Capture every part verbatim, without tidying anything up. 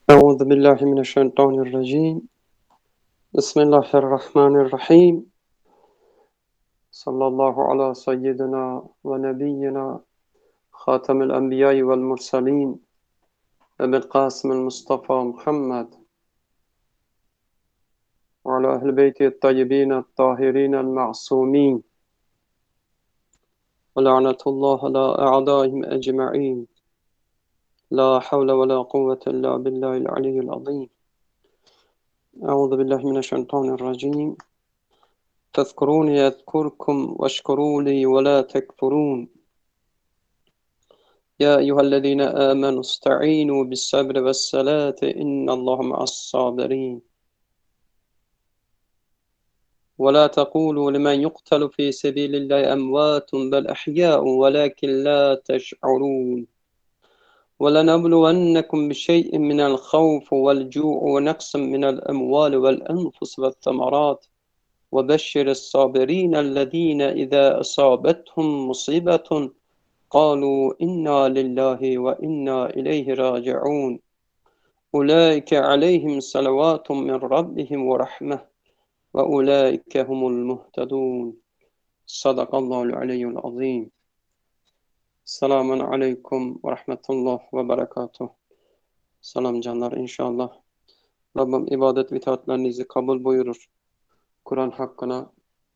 أعوذ بالله من الشيطان الرجيم بسم الله الرحمن الرحيم صلى الله على سيدنا ونبينا خاتم الأنبياء والمرسلين أبي القاسم المصطفى محمد وعلى أهل بيته الطيبين الطاهرين المعصومين ولعنة الله على أعدائهم أجمعين لا حول ولا قوة إلا بالله العلي العظيم أعوذ بالله من الشيطان الرجيم تذكروني أذكركم واشكروا لي ولا تكفرون يا أيها الذين آمنوا استعينوا بالصبر والصلاة إن الله مع الصابرين ولا تقولوا لمن يقتل في سبيل الله أموات بل أحياء ولكن لا تشعرون ولنبلونكم بشيء من الخوف والجوع ونقص من الأموال والأنفس والثمرات وبشر الصابرين الذين إذا أصابتهم مصيبة قالوا إنا لله وإنا إليه راجعون أولئك عليهم صلوات من ربهم ورحمة وأولئك هم المهتدون صدق الله العلي العظيم Selamun Aleyküm ve Rahmetullah ve Berekatuh. Selam canlar inşallah. Rabbim ibadet ve itaatlerinizi kabul buyurur. Kur'an hakkına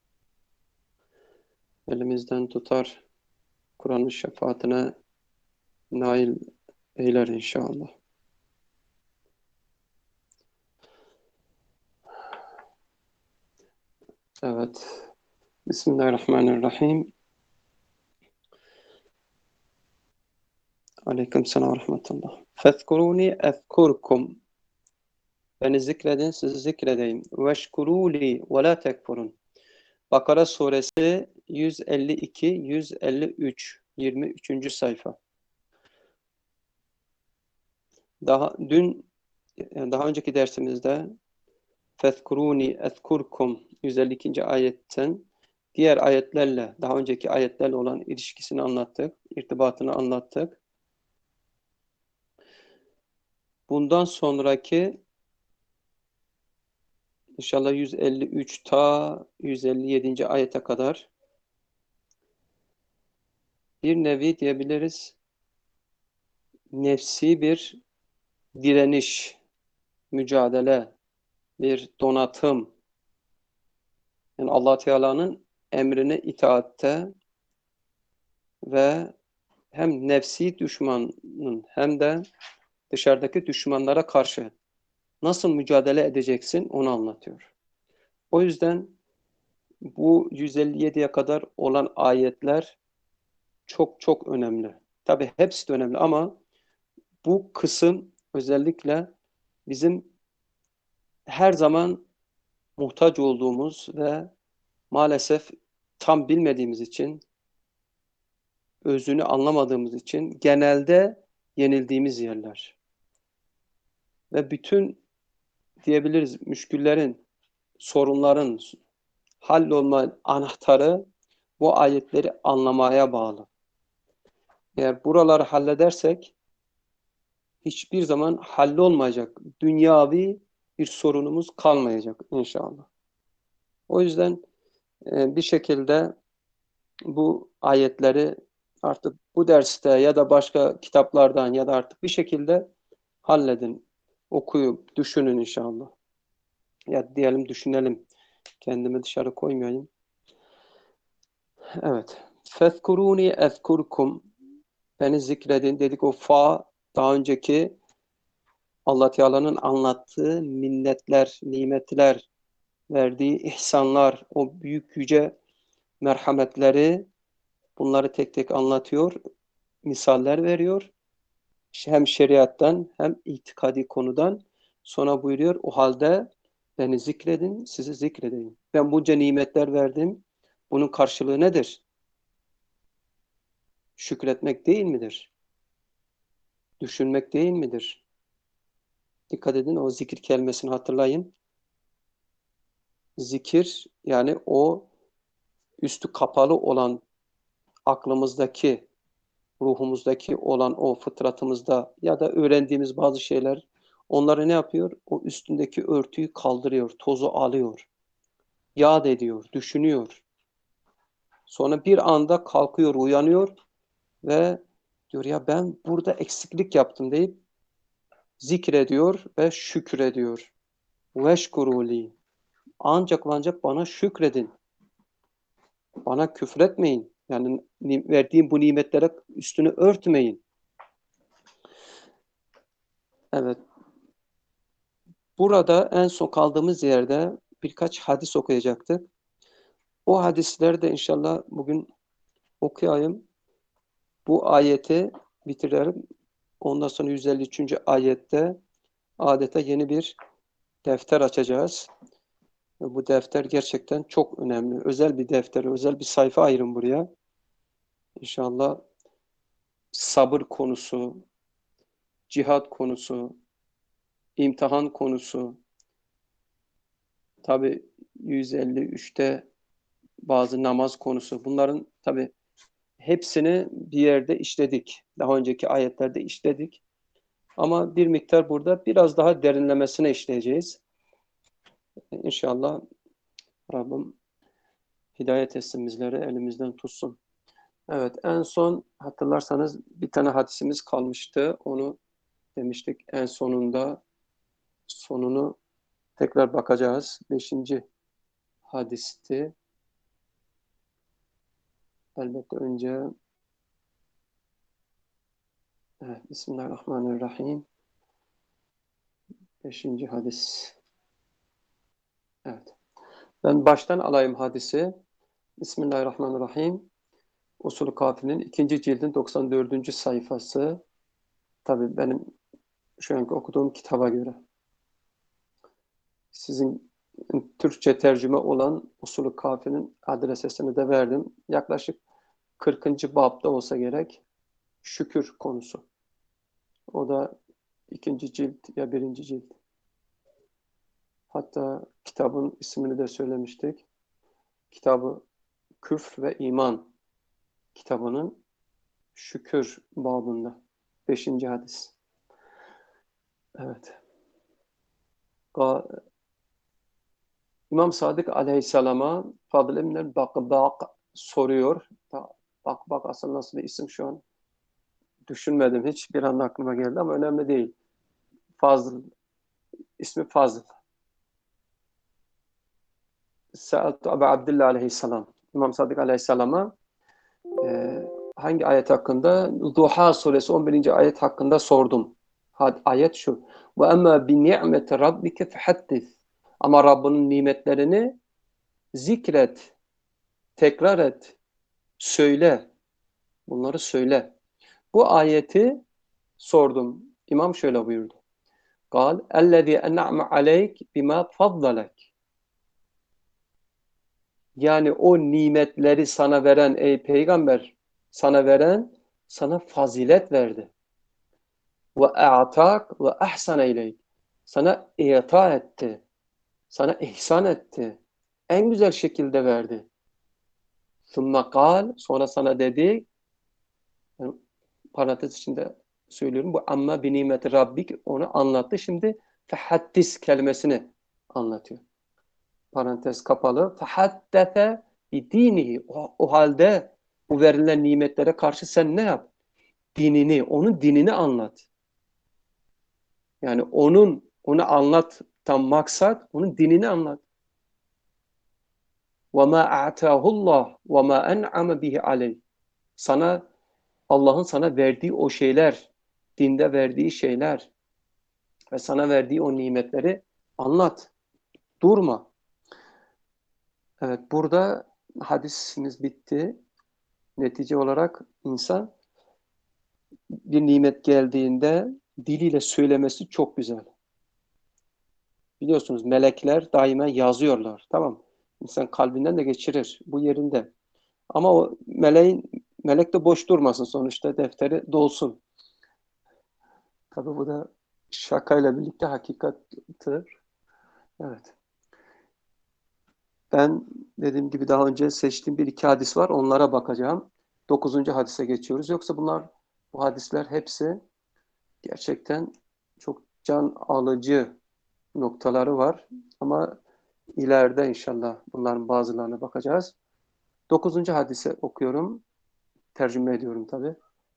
elimizden tutar. Kur'an'ın şefaatine nail eyler inşallah. Evet. Bismillahirrahmanirrahim. Aleyküm selam ve rahmetullah. Fezkuruni ezkurkum. Beni zikredin, sizi zikredeyim. Veşkuruli ve la tekfurun. Bakara suresi yüz elli iki yüz elli üç yirmi üçüncü sayfa. Daha dün daha önceki dersimizde Fezkuruni ezkurkum yüz elli ikinci ayetten diğer ayetlerle, daha önceki ayetlerle olan ilişkisini anlattık, irtibatını anlattık. Bundan sonraki İnşallah yüz elli üç ta yüz elli yedinci ayete kadar bir nevi diyebiliriz nefsi bir direniş, mücadele, bir donatım. Yani Allah Teala'nın emrine itaatte ve hem nefsi düşmanın hem de dışarıdaki düşmanlara karşı nasıl mücadele edeceksin onu anlatıyor. O yüzden bu yüz elli yediye kadar olan ayetler çok çok önemli. Tabii hepsi de önemli ama bu kısım özellikle bizim her zaman muhtaç olduğumuz ve maalesef tam bilmediğimiz için, özünü anlamadığımız için genelde yenildiğimiz yerler. Ve bütün diyebiliriz müşküllerin, sorunların hallolma anahtarı bu ayetleri anlamaya bağlı. Eğer buraları halledersek hiçbir zaman hallolmayacak dünyavi bir sorunumuz kalmayacak inşallah. O yüzden e, bir şekilde bu ayetleri artık bu derste ya da başka kitaplardan ya da artık bir şekilde halledin, okuyup düşünün inşallah. Ya diyelim düşünelim. Kendimi dışarı koymayayım. Evet. Fezkuruni ezkurkum. Beni zikredin dedik, o fa daha önceki Allah Teala'nın anlattığı minnetler, nimetler, verdiği ihsanlar, o büyük yüce merhametleri, bunları tek tek anlatıyor, misaller veriyor. Hem şeriattan hem itikadi konudan. Sonra buyuruyor, o halde beni zikredin, sizi zikredeyim. Ben bunca nimetler verdim. Bunun karşılığı nedir? Şükretmek değil midir? Düşünmek değil midir? Dikkat edin, o zikir kelimesini hatırlayın. Zikir yani o üstü kapalı olan aklımızdaki, ruhumuzdaki olan o fıtratımızda ya da öğrendiğimiz bazı şeyler Onları ne yapıyor? O üstündeki örtüyü kaldırıyor, tozu alıyor, yad ediyor, düşünüyor. Sonra bir anda kalkıyor, uyanıyor ve diyor ya ben burada eksiklik yaptım deyip zikrediyor ve şükrediyor. Veşkuruli. Ancak ve ancak bana şükredin. Bana küfretmeyin. Yani verdiğim bu nimetlere üstünü örtmeyin. Evet. Burada en son kaldığımız yerde birkaç hadis okuyacaktık. O hadisleri de inşallah bugün okuyayım. Bu ayeti bitirelim. Ondan sonra yüz elli üçüncü ayette adeta yeni bir defter açacağız. Bu defter gerçekten çok önemli. Özel bir defter, özel bir sayfa ayırın buraya. İnşallah sabır konusu, cihat konusu, imtihan konusu, tabi yüz elli üçte bazı namaz konusu. Bunların tabi hepsini bir yerde işledik. Daha önceki ayetlerde işledik. Ama bir miktar burada biraz daha derinlemesine işleyeceğiz. İnşallah Rabbim hidayet etsin bizleri, elimizden tutsun. Evet, en son hatırlarsanız bir tane hadisimiz kalmıştı. Onu demiştik en sonunda, sonunu tekrar bakacağız. Beşinci hadisti. Elbette önce evet, Bismillahirrahmanirrahim. Beşinci hadis. Evet. Ben baştan alayım hadisi. Bismillahirrahmanirrahim. Usul-ü Kafi'nin ikinci cildin doksan dördüncü sayfası. Tabii benim şu anki okuduğum kitaba göre. Sizin Türkçe tercüme olan Usul-ü Kafi'nin adresesini de verdim. Yaklaşık kırkıncı babda olsa gerek şükür konusu. O da ikinci cilt ya birinci cilt. Hatta kitabın ismini de söylemiştik. Kitabı Küfr ve İman kitabının şükür babında. Beşinci hadis. Evet. İmam Sadık Aleyhisselam'a Fadıl İbn Bakbak soruyor. Bakbak aslında nasıl bir isim şu an düşünmedim hiç. Bir anda aklıma geldi ama önemli değil. Fazıl. İsmi Fazıl. Sa'atu Ebu Abdillah Aleyhisselam. İmam Sadık Aleyhisselam'a e, hangi ayet hakkında? Duha suresi on birinci ayet hakkında sordum. Had, ayet şu. Ve emmâ bi ni'meti rabbike fehaddis. Ama Rabbinin nimetlerini zikret, tekrar et, söyle. Bunları söyle. Bu ayeti sordum. İmam şöyle buyurdu. قال الذي أنعم عليك بما فضلك. Yani o nimetleri sana veren ey peygamber, sana veren sana fazilet verdi. Ve a'tak ve ahsan eyleyk. Sana i'ta etti. Sana ihsan etti. En güzel şekilde verdi. Thumma kal, sonra sana dedi, yani parantez içinde söylüyorum, bu amma bi nimeti rabbik onu anlattı. Şimdi fehaddis kelimesini anlatıyor. Parantez kapalı. Fehaddese bi dinihi. O, o halde bu verilen nimetlere karşı sen ne yap? Dinini, onun dinini anlat. Yani onun, onu anlat tam maksat, onun dinini anlat. وَمَا أَعْتَاهُ اللّٰهُ وَمَا أَنْعَمَ بِهِ عَلَيْهِ. Sana, Allah'ın sana verdiği o şeyler, dinde verdiği şeyler ve sana verdiği o nimetleri anlat. Durma. Evet, burada hadisimiz bitti. Netice olarak insan bir nimet geldiğinde diliyle söylemesi çok güzel. Biliyorsunuz melekler daima yazıyorlar. Tamam. İnsan kalbinden de geçirir. Bu yerinde. Ama o meleğin melek de boş durmasın sonuçta defteri dolsun. Tabii bu da şakayla birlikte hakikattır. Evet. Ben dediğim gibi daha önce seçtiğim bir iki hadis var. Onlara bakacağım. Dokuzuncu hadise geçiyoruz. Yoksa bunlar, bu hadisler hepsi gerçekten çok can alıcı noktaları var. Ama ileride inşallah bunların bazılarına bakacağız. Dokuzuncu hadise okuyorum. Tercüme ediyorum tabi.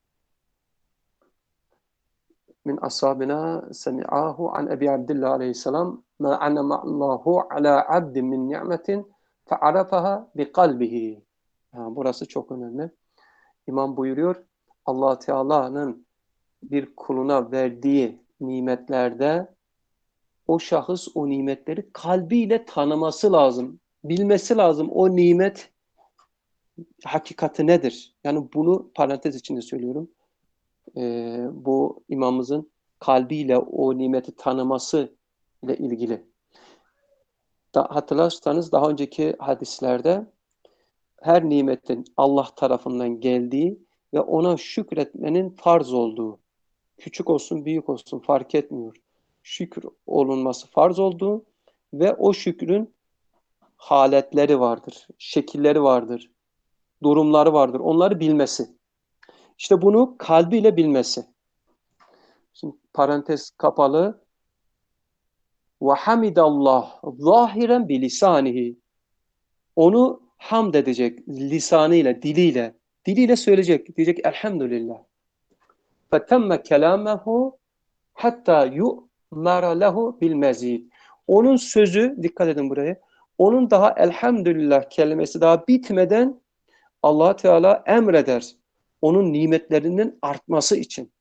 Min ashabina semi'ahu an Ebi Abdillah aleyhisselam ma anama Allahu ala abdin min ni'metin fe'arafaha bi kalbihi. Burası çok önemli. İmam buyuruyor, Allah Teala'nın bir kuluna verdiği nimetlerde o şahıs o nimetleri kalbiyle tanıması lazım. Bilmesi lazım o nimet hakikati nedir? Yani bunu parantez içinde söylüyorum. Ee, bu imamımızın kalbiyle o nimeti tanıması ile ilgili. Da, hatırlarsanız daha önceki hadislerde her nimetin Allah tarafından geldiği ve ona şükretmenin farz olduğu, küçük olsun büyük olsun fark etmiyor. Şükür olunması farz olduğu ve o şükrün haletleri vardır, şekilleri vardır, durumları vardır. Onları bilmesi. İşte bunu kalbiyle bilmesi. Şimdi parantez kapalı. Ve hamidallah zahiren bilisanihi. Onu hamd edecek lisanıyla, diliyle. Diliyle söyleyecek. Diyecek elhamdülillah. Fetemme kelamehu hatta yu'mara lehu bil mezid. Onun sözü, dikkat edin buraya. Onun daha elhamdülillah kelimesi daha bitmeden Allah Teala emreder. Onun nimetlerinin artması için.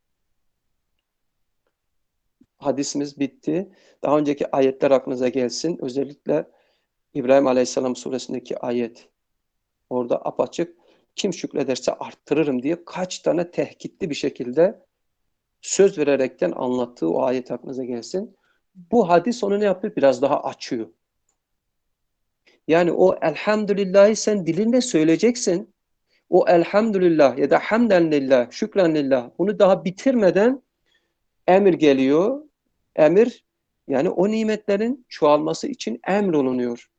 Hadisimiz bitti. Daha önceki ayetler aklınıza gelsin. Özellikle İbrahim Aleyhisselam suresindeki ayet. Orada apaçık kim şükrederse arttırırım diye kaç tane tehkitli bir şekilde söz vererekten anlattığı o ayet aklınıza gelsin. Bu hadis onu ne yapıyor? Biraz daha açıyor. Yani o elhamdülillahi sen dilinle söyleyeceksin. O elhamdülillah ya da hamdenlillah, şükranlillah bunu daha bitirmeden emir geliyor. Emir yani o nimetlerin çoğalması için emrolunuyor.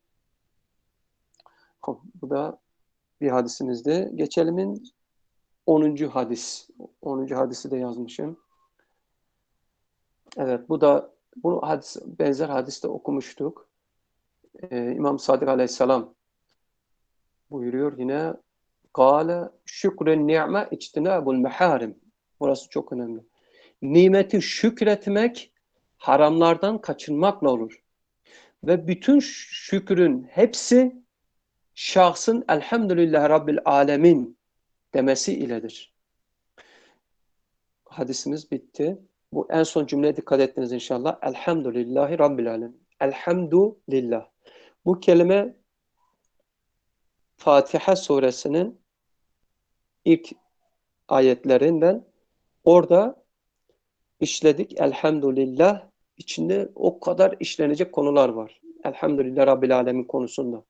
Bu da bir hadisimizde. Geçelimin onuncu hadis. onuncu hadisi de yazmışım. Evet, bu da bu hadis, benzer hadiste okumuştuk. Ee, İmam Sadık Aleyhisselam buyuruyor yine Kâle şükrün ni'me içtinâbul meharim. Burası çok önemli. Nimeti şükretmek haramlardan kaçınmakla olur. Ve bütün şükrün hepsi şahsın elhamdülillah Rabbil alemin demesi iledir. Hadisimiz bitti. Bu en son cümleye dikkat ettiniz inşallah. Elhamdülillahi Rabbil alemin. Elhamdülillah. Bu kelime Fatiha suresinin ilk ayetlerinden orada işledik. Elhamdülillah. İçinde o kadar işlenecek konular var. Elhamdülillah Rabbil alemin konusunda.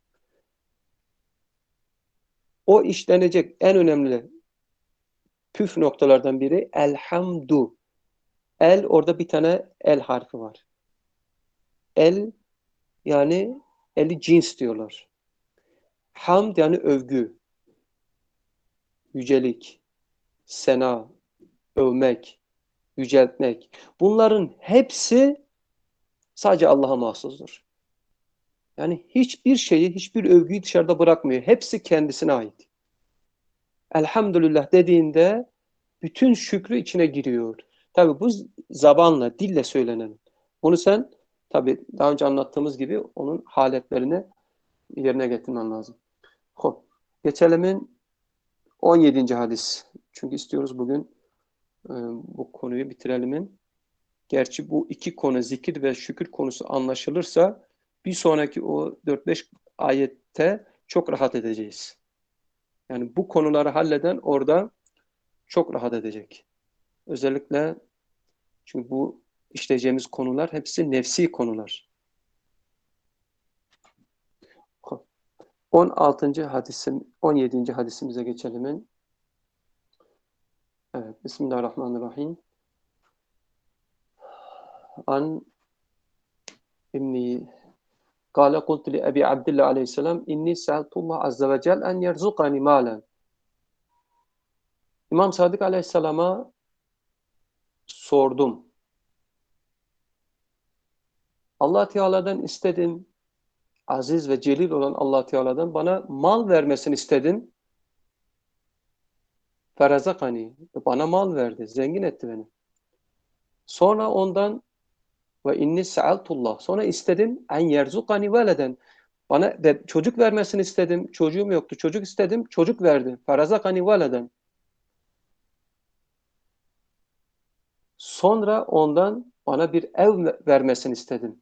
O işlenecek en önemli püf noktalardan biri elhamdu. El orada bir tane el harfi var. El yani eli cins diyorlar. Hamd yani övgü, yücelik, sena, övmek, yüceltmek. Bunların hepsi sadece Allah'a mahsustur. Yani hiçbir şeyi, hiçbir övgüyü dışarıda bırakmıyor. Hepsi kendisine ait. Elhamdülillah dediğinde bütün şükrü içine giriyor. Tabi bu zabanla, dille söylenen. Bunu sen tabi daha önce anlattığımız gibi onun haletlerini yerine getirmen lazım. Hop. Geçelimin on yedinci hadis. Çünkü istiyoruz bugün e, bu konuyu bitirilemin. Gerçi bu iki konu zikir ve şükür konusu anlaşılırsa bir sonraki o dört beş ayette çok rahat edeceğiz. Yani bu konuları halleden orada çok rahat edecek. Özellikle çünkü bu işleyeceğimiz konular hepsi nefsi konular. on altıncı hadisim, on yedinci hadisimize geçelim. Evet, Bismillahirrahmanirrahim. An İbni Kâle kultu li Ebi Abdillah aleyhisselam inni sa'altullah azze ve cel en yerzukani malen. İmam Sadık aleyhisselama sordum. Allah Teala'dan istedim. Aziz ve celil olan Allah Teala'dan bana mal vermesini istedim. Ferazakani. Bana mal verdi. Zengin etti beni. Sonra ondan ve inni sa'altullah. Sonra istedim en yerzukani veleden. Bana de, çocuk vermesini istedim. Çocuğum yoktu. Çocuk istedim. Çocuk verdi. Ferazakani veleden. Sonra ondan bana bir ev vermesini istedim.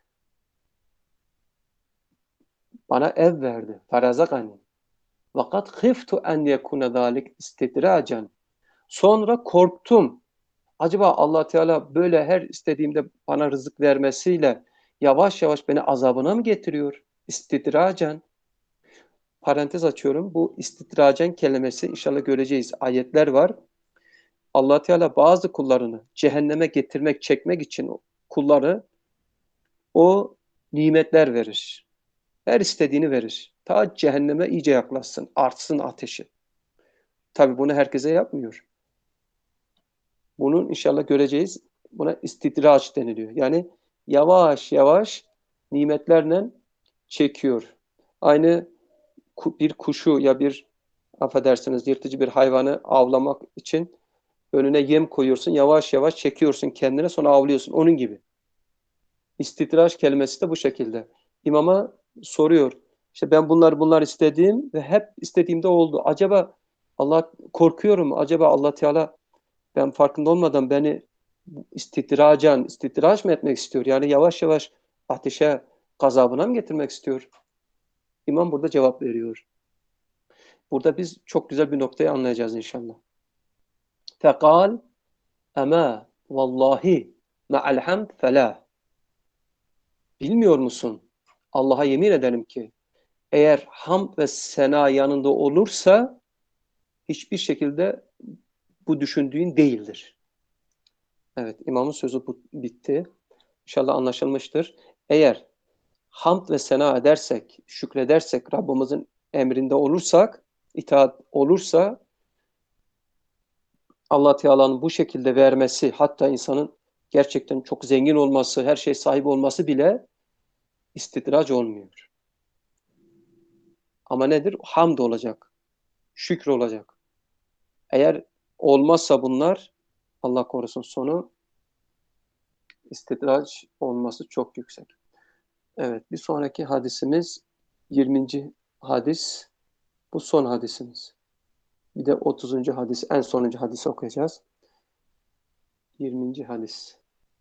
Bana ev verdi. Ferazakani. Vakat khiftu en yekune zalik istidracen. Sonra korktum. Acaba Allah Teala böyle her istediğimde bana rızık vermesiyle yavaş yavaş beni azabına mı getiriyor? İstidracen. Parantez açıyorum. Bu istidracen kelimesi inşallah göreceğiz. Ayetler var. Allah Teala bazı kullarını cehenneme getirmek, çekmek için kulları o nimetler verir. Her istediğini verir. Ta cehenneme iyice yaklaşsın, artsın ateşi. Tabii bunu herkese yapmıyor. Bunun inşallah göreceğiz. Buna istidraç deniliyor. Yani yavaş yavaş nimetlerle çekiyor. Aynı bir kuşu ya bir affedersiniz yırtıcı bir hayvanı avlamak için önüne yem koyuyorsun. Yavaş yavaş çekiyorsun kendine sonra avlıyorsun. Onun gibi. İstidraç kelimesi de bu şekilde. İmama soruyor. İşte ben bunlar bunlar istediğim ve hep istediğimde oldu. Acaba Allah korkuyorum. Acaba Allah Teala ben farkında olmadan beni istidracan, istidraç mı etmek istiyor? Yani yavaş yavaş ateşe, gazabına mı getirmek istiyor? İmam burada cevap veriyor. Burada biz çok güzel bir noktayı anlayacağız inşallah. Fekal ama vallahi ma'al hamd felah. Bilmiyor musun? Allah'a yemin ederim ki eğer hamd ve sena yanında olursa hiçbir şekilde bu düşündüğün değildir. Evet, imamın sözü bu, bitti. İnşallah anlaşılmıştır. Eğer hamd ve sena edersek, şükredersek, Rabbimizin emrinde olursak, itaat olursa Allah Teala'nın bu şekilde vermesi, hatta insanın gerçekten çok zengin olması, her şey sahibi olması bile istidraç olmuyor. Ama nedir? Hamd olacak, şükür olacak. Eğer olmazsa bunlar, Allah korusun sonu istidraç olması çok yüksek. Evet, bir sonraki hadisimiz yirminci hadis. Bu son hadisimiz. Bir de otuzuncu hadis, en sonuncu hadisi okuyacağız. yirminci hadis.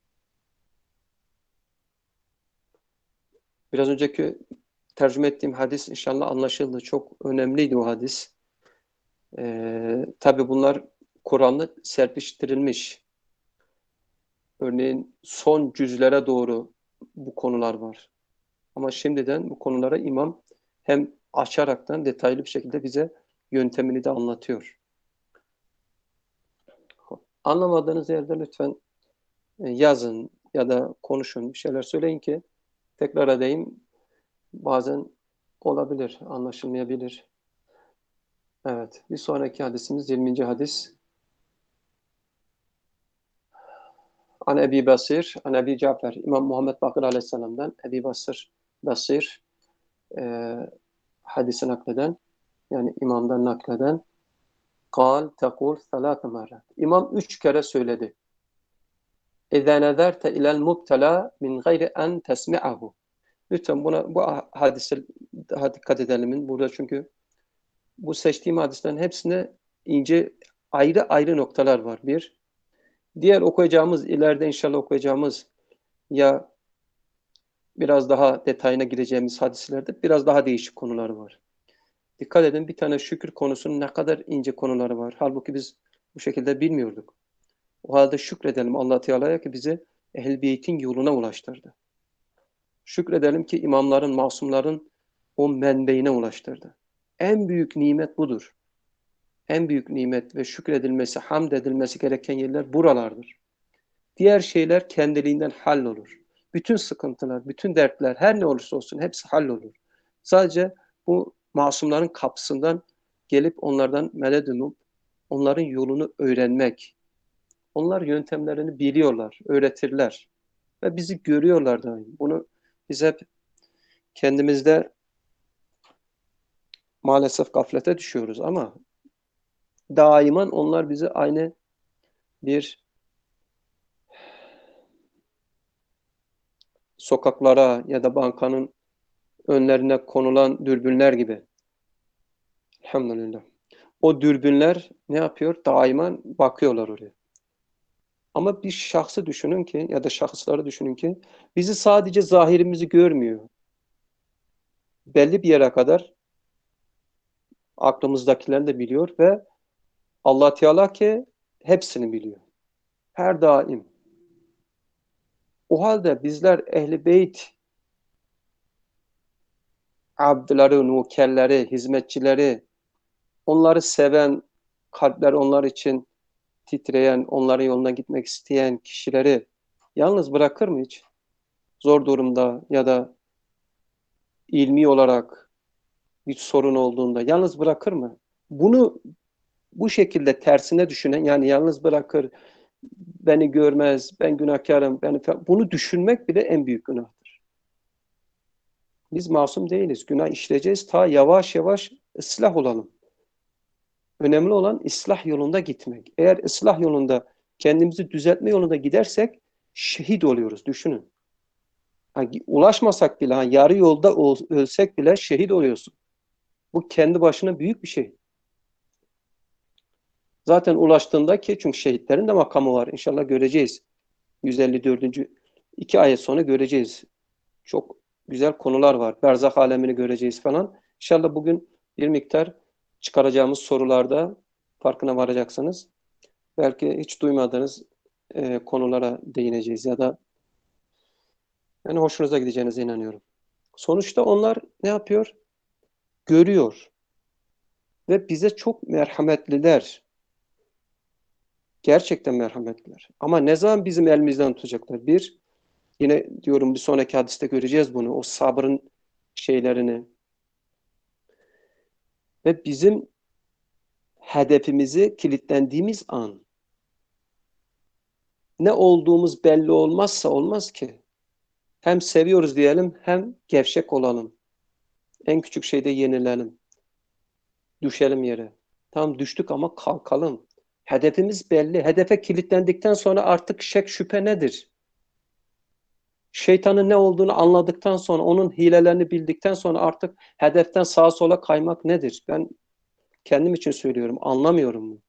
Biraz önceki tercüme ettiğim hadis inşallah anlaşıldı. Çok önemliydi o hadis. Ee, tabii bunlar Kur'an'da serpiştirilmiş. Örneğin son cüzlere doğru bu konular var. Ama şimdiden bu konulara imam hem açaraktan detaylı bir şekilde bize yöntemini de anlatıyor. Anlamadığınız yerde lütfen yazın ya da konuşun, bir şeyler söyleyin ki tekrar edeyim. Bazen olabilir, anlaşılmayabilir. Evet, bir sonraki hadisimiz yirminci hadis. An Ebi Basir, An Ebi Cafer, İmam Muhammed Bakır Aleyhisselam'dan Ebi Basir, Basir e, hadisi nakleden, yani imamdan nakleden, kal tekul salâfe merrat. İmam üç kere söyledi. اِذَا نَذَرْتَ اِلَى الْمُبْتَلَى مِنْ غَيْرِ اَنْ تَسْمِعَهُ. Lütfen buna, bu hadise daha dikkat edelim. Burada çünkü bu seçtiğim hadislerin hepsinde ince ayrı ayrı noktalar var. Bir, diğer okuyacağımız, ileride inşallah okuyacağımız ya biraz daha detayına gireceğimiz hadislerde biraz daha değişik konuları var. Dikkat edin, bir tane şükür konusunun ne kadar ince konuları var. Halbuki biz bu şekilde bilmiyorduk. O halde şükredelim Allah Teala'ya ki bizi Ehl-i Beyt'in yoluna ulaştırdı. Şükredelim ki imamların, masumların o menbeine ulaştırdı. En büyük nimet budur. En büyük nimet ve şükredilmesi, hamd edilmesi gereken yerler buralardır. Diğer şeyler kendiliğinden hallolur. Bütün sıkıntılar, bütün dertler, her ne olursa olsun hepsi hallolur. Sadece bu masumların kapısından gelip onlardan medet umup onların yolunu öğrenmek. Onlar yöntemlerini biliyorlar, öğretirler. ve bizi görüyorlar daim. Bunu biz hep kendimizde maalesef gaflete düşüyoruz ama daiman onlar bizi aynı bir sokaklara ya da bankanın önlerine konulan dürbünler gibi. Elhamdülillah. O dürbünler ne yapıyor? Daiman bakıyorlar oraya. Ama bir şahsı düşünün ki ya da şahısları düşünün ki bizi sadece zahirimizi görmüyor. Belli bir yere kadar aklımızdakilerini de biliyor ve Allah Teala ki hepsini biliyor. Her daim. O halde bizler Ehl-i Beyt abdları, nukerleri, hizmetçileri, onları seven, kalpler onlar için titreyen, onların yoluna gitmek isteyen kişileri yalnız bırakır mı hiç? Zor durumda ya da ilmi olarak bir sorun olduğunda yalnız bırakır mı? Bunu bu şekilde tersine düşünen, yani yalnız bırakır, beni görmez, ben günahkarım, beni bunu düşünmek bile en büyük günahtır. Biz masum değiliz. Günah işleyeceğiz. Ta yavaş yavaş ıslah olalım. Önemli olan ıslah yolunda gitmek. Eğer ıslah yolunda, kendimizi düzeltme yolunda gidersek şehit oluyoruz. Düşünün. Yani ulaşmasak bile, hani yarı yolda ölsek bile şehit oluyorsun. Bu kendi başına büyük bir şey. Zaten ulaştığında ki çünkü şehitlerin de makamı var. İnşallah göreceğiz. yüz elli dördüncü iki ayet sonra göreceğiz. Çok güzel konular var. Berzah alemini göreceğiz falan. İnşallah bugün bir miktar çıkaracağımız sorularda farkına varacaksınız. Belki hiç duymadığınız e, konulara değineceğiz ya da yani hoşunuza gideceğinize inanıyorum. Sonuçta onlar ne yapıyor? Görüyor. Ve bize çok merhametliler. Gerçekten merhametliler. Ama ne zaman bizim elimizden tutacaklar? Bir, yine diyorum bir sonraki hadiste göreceğiz bunu. O sabrın şeylerini. Ve bizim hedefimizi kilitlendiğimiz an ne olduğumuz belli olmazsa olmaz ki. Hem seviyoruz diyelim hem gevşek olalım. En küçük şeyde yenilelim. Düşelim yere. Tamam düştük ama kalkalım. Hedefimiz belli. Hedefe kilitlendikten sonra artık şek şüphe nedir? Şeytanın ne olduğunu anladıktan sonra, onun hilelerini bildikten sonra artık hedeften sağa sola kaymak nedir? Ben kendim için söylüyorum, anlamıyorum bunu.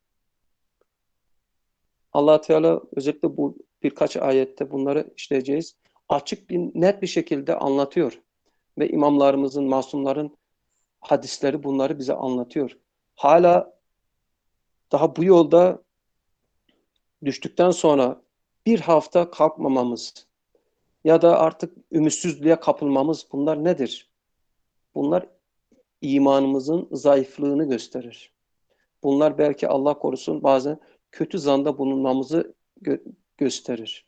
Allah Teala özellikle bu birkaç ayette bunları işleyeceğiz. Açık bir, net bir şekilde anlatıyor. Ve imamlarımızın, masumların hadisleri bunları bize anlatıyor. Hala daha bu yolda düştükten sonra bir hafta kalkmamamız ya da artık ümitsizliğe kapılmamız bunlar nedir? Bunlar imanımızın zayıflığını gösterir. Bunlar belki Allah korusun bazen kötü zanda bulunmamızı gö gösterir.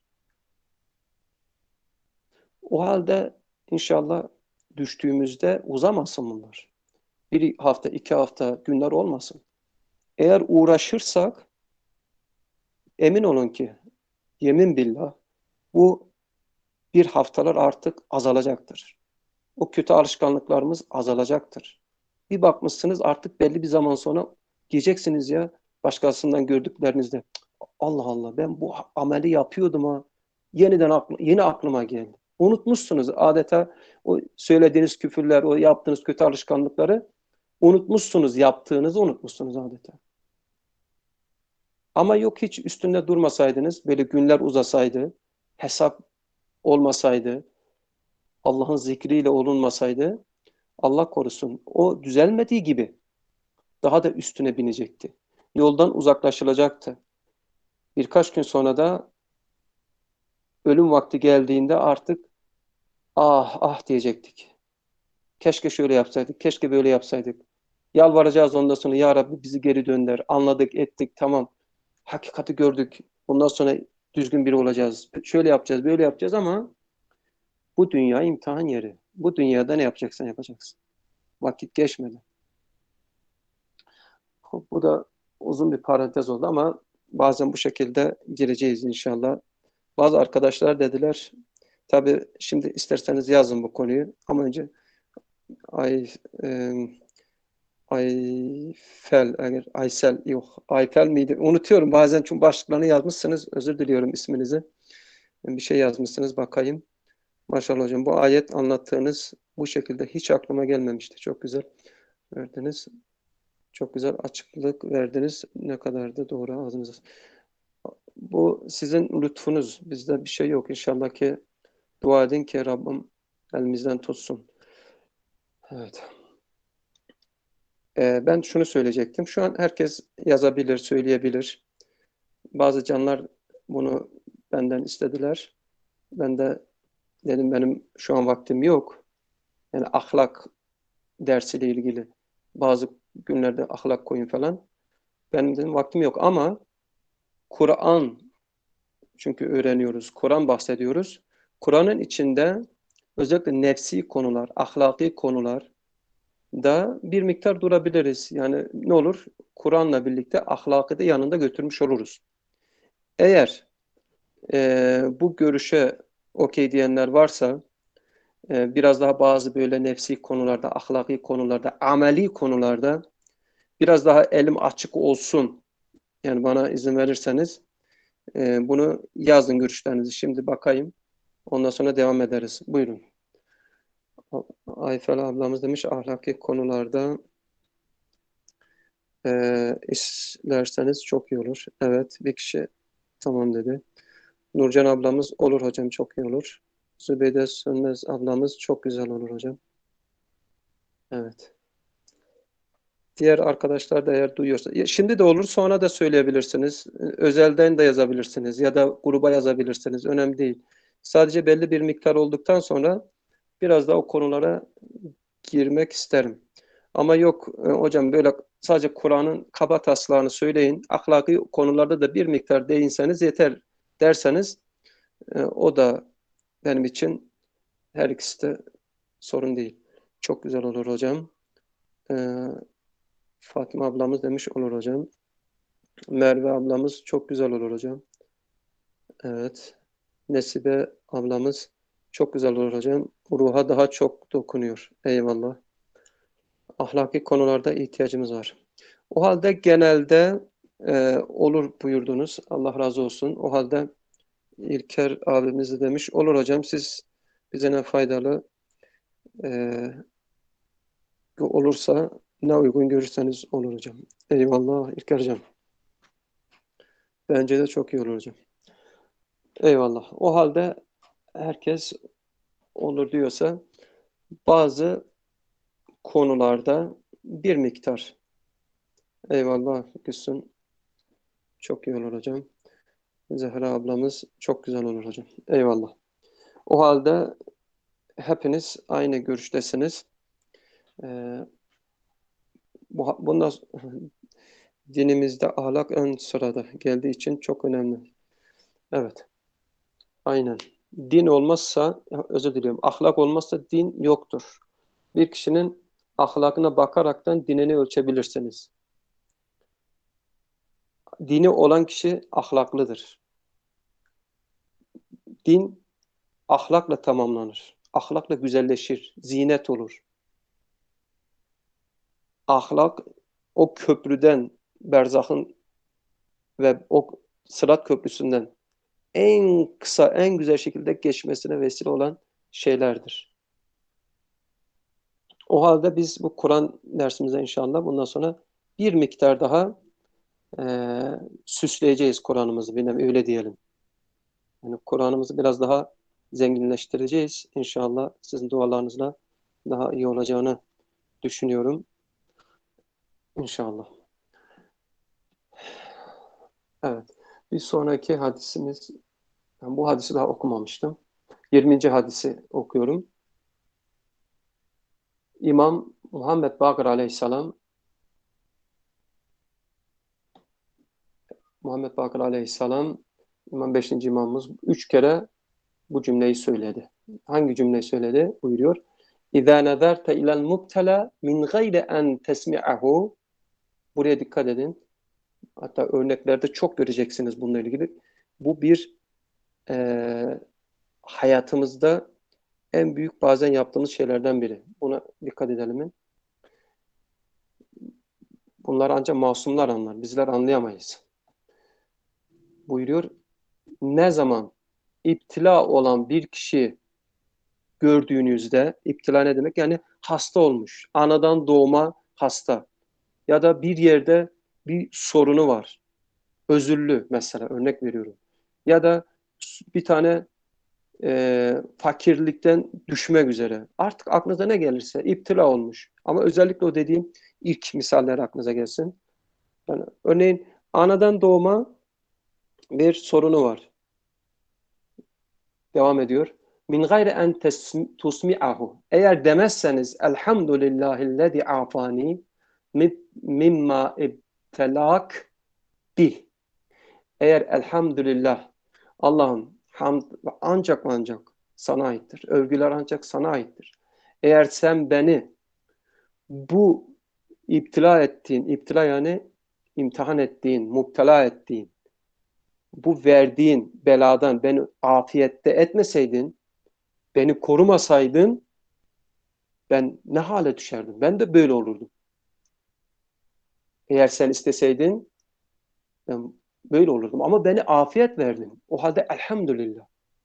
O halde inşallah düştüğümüzde uzamasın bunlar. Bir hafta, iki hafta, günler olmasın. Eğer uğraşırsak emin olun ki yemin billah bu bir haftalar artık azalacaktır. O kötü alışkanlıklarımız azalacaktır. Bir bakmışsınız artık belli bir zaman sonra diyeceksiniz ya başkasından gördüklerinizde Allah Allah ben bu ameli yapıyordum ha. Yeniden aklı, yeni aklıma geldi. Unutmuşsunuz adeta o söylediğiniz küfürler, o yaptığınız kötü alışkanlıkları unutmuşsunuz, yaptığınızı unutmuşsunuz adeta. Ama yok hiç üstünde durmasaydınız, böyle günler uzasaydı, hesap olmasaydı, Allah'ın zikriyle olunmasaydı, Allah korusun o düzelmediği gibi daha da üstüne binecekti. Yoldan uzaklaşılacaktı. Birkaç gün sonra da ölüm vakti geldiğinde artık ah ah diyecektik. Keşke şöyle yapsaydık, keşke böyle yapsaydık. Yalvaracağız ondan sonra ya Rabbi bizi geri dönder. Anladık, ettik, tamam. Hakikati gördük. Bundan sonra düzgün biri olacağız. Şöyle yapacağız, böyle yapacağız ama bu dünya imtihan yeri. Bu dünyada ne yapacaksan yapacaksın. Vakit geçmedi. Bu da uzun bir parantez oldu ama bazen bu şekilde gireceğiz inşallah. Bazı arkadaşlar dediler Tabii şimdi isterseniz yazın bu konuyu ama önce Ay, e, Ayfel, eğer Aysel yok. Ayfel miydi? Unutuyorum bazen çünkü başlıklarını yazmışsınız. Özür diliyorum isminizi. Bir şey yazmışsınız bakayım. Maşallah hocam bu ayet anlattığınız bu şekilde hiç aklıma gelmemişti. Çok güzel verdiniz. Çok güzel açıklık verdiniz. Ne kadar da doğru ağzınıza. Bu sizin lütfunuz. Bizde bir şey yok. İnşallah ki dua edin ki Rabbim elimizden tutsun. Evet. Ee, ben şunu söyleyecektim. Şu an herkes yazabilir, söyleyebilir. Bazı canlar bunu benden istediler. Ben de dedim benim şu an vaktim yok. Yani ahlak dersiyle ilgili bazı günlerde ahlak koyun falan. Benim dedim vaktim yok ama Kur'an çünkü öğreniyoruz. Kur'an bahsediyoruz. Kur'an'ın içinde özellikle nefsi konular, ahlaki konular da bir miktar durabiliriz. Yani ne olur? Kur'an'la birlikte ahlakı da yanında götürmüş oluruz. Eğer e, bu görüşe okey diyenler varsa e, biraz daha bazı böyle nefsi konularda, ahlaki konularda, ameli konularda biraz daha elim açık olsun. Yani bana izin verirseniz e, bunu yazın görüşlerinizi. Şimdi bakayım. Ondan sonra devam ederiz. Buyurun. Ayfer ablamız demiş ahlaki konularda e, isterseniz çok iyi olur. Evet bir kişi tamam dedi. Nurcan ablamız olur hocam çok iyi olur. Zübeyde Sönmez ablamız çok güzel olur hocam. Evet. Diğer arkadaşlar da eğer duyuyorsa. Şimdi de olur sonra da söyleyebilirsiniz. Özelden de yazabilirsiniz ya da gruba yazabilirsiniz. Önemli değil. Sadece belli bir miktar olduktan sonra biraz da o konulara girmek isterim. Ama yok e, hocam böyle sadece Kur'an'ın kaba taslağını söyleyin. Ahlaki konularda da bir miktar değinseniz yeter derseniz e, o da benim için her ikisi de sorun değil. Çok güzel olur hocam. E, Fatıma ablamız demiş olur hocam. Merve ablamız çok güzel olur hocam. Evet. Nesibe ablamız çok güzel olur hocam. Ruha daha çok dokunuyor. Eyvallah. Ahlaki konularda ihtiyacımız var. O halde genelde e, olur buyurdunuz. Allah razı olsun. O halde İlker abimiz de demiş. Olur hocam siz bize ne faydalı e, olursa ne uygun görürseniz olur hocam. Eyvallah İlker hocam. Bence de çok iyi olur hocam. Eyvallah. O halde herkes olur diyorsa bazı konularda bir miktar. Eyvallah Gülsün. Çok iyi olur hocam. Zehra ablamız çok güzel olur hocam. Eyvallah. O halde hepiniz aynı görüştesiniz. Ee, bu, bundan dinimizde ahlak ön sırada geldiği için çok önemli. Evet. Aynen. Din olmazsa, özür diliyorum, ahlak olmazsa din yoktur. Bir kişinin ahlakına bakaraktan dinini ölçebilirsiniz. Dini olan kişi ahlaklıdır. Din ahlakla tamamlanır. Ahlakla güzelleşir, zinet olur. Ahlak o köprüden, berzahın ve o Sırat Köprüsü'nden en kısa, en güzel şekilde geçmesine vesile olan şeylerdir. O halde biz bu Kur'an dersimize inşallah bundan sonra bir miktar daha e, süsleyeceğiz Kur'an'ımızı, bir öyle diyelim. Yani Kur'an'ımızı biraz daha zenginleştireceğiz. İnşallah sizin dualarınızla daha iyi olacağını düşünüyorum. İnşallah. Evet. Bir sonraki hadisimiz, ben bu hadisi daha okumamıştım. yirminci hadisi okuyorum. İmam Muhammed Bakır Aleyhisselam Muhammed Bakır Aleyhisselam İmam beşinci imamımız üç kere bu cümleyi söyledi. Hangi cümleyi söyledi? Buyuruyor. İzâ nezerte ilel mubtela min gayri en tesmi'ahu. Buraya dikkat edin. Hatta örneklerde çok göreceksiniz bununla ilgili. Bu bir e, hayatımızda en büyük bazen yaptığımız şeylerden biri. Buna dikkat edelim. Bunları ancak masumlar anlar. Bizler anlayamayız. Buyuruyor, ne zaman iptila olan bir kişi gördüğünüzde, iptila ne demek? Yani hasta olmuş, anadan doğma hasta ya da bir yerde bir sorunu var. Özürlü mesela, örnek veriyorum. Ya da bir tane e, fakirlikten düşmek üzere. Artık aklınıza ne gelirse iptila olmuş. Ama özellikle o dediğim ilk misaller aklınıza gelsin. Yani örneğin anadan doğma bir sorunu var. Devam ediyor. Min gayri en tusmi'ahu. Eğer demezseniz elhamdülillahillezî afani mimma ibtelak bih. Eğer elhamdülillah, Allah'ım hamd ancak ancak sana aittir. Övgüler ancak sana aittir. Eğer sen beni bu iptila ettiğin, iptila yani imtihan ettiğin, muptela ettiğin, bu verdiğin beladan beni afiyette etmeseydin, beni korumasaydın, ben ne hale düşerdim? Ben de böyle olurdum. Eğer sen isteseydin, ben böyle olurdum. Ama beni afiyet verdin. O halde elhamdülillah.